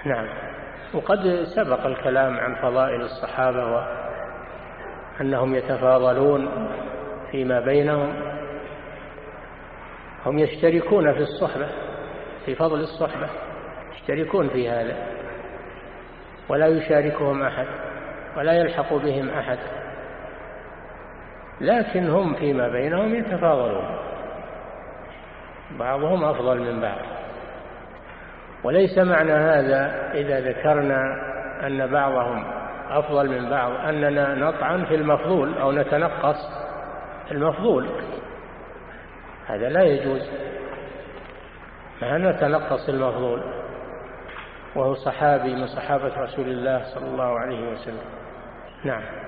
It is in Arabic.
نعم. وقد سبق الكلام عن فضائل الصحابة وأنهم يتفاضلون فيما بينهم، هم يشتركون في الصحبة، في فضل الصحبة يشتركون في هذا، ولا يشاركهم أحد ولا يلحق بهم أحد، لكن هم فيما بينهم يتفاضلون، بعضهم أفضل من بعض. وليس معنى هذا إذا ذكرنا أن بعضهم أفضل من بعض أننا نطعن في المفضول أو نتنقص المفضول، هذا لا يجوز، ما نتنقص المفضول وهو صحابي من صحابة رسول الله صلى الله عليه وسلم. نعم.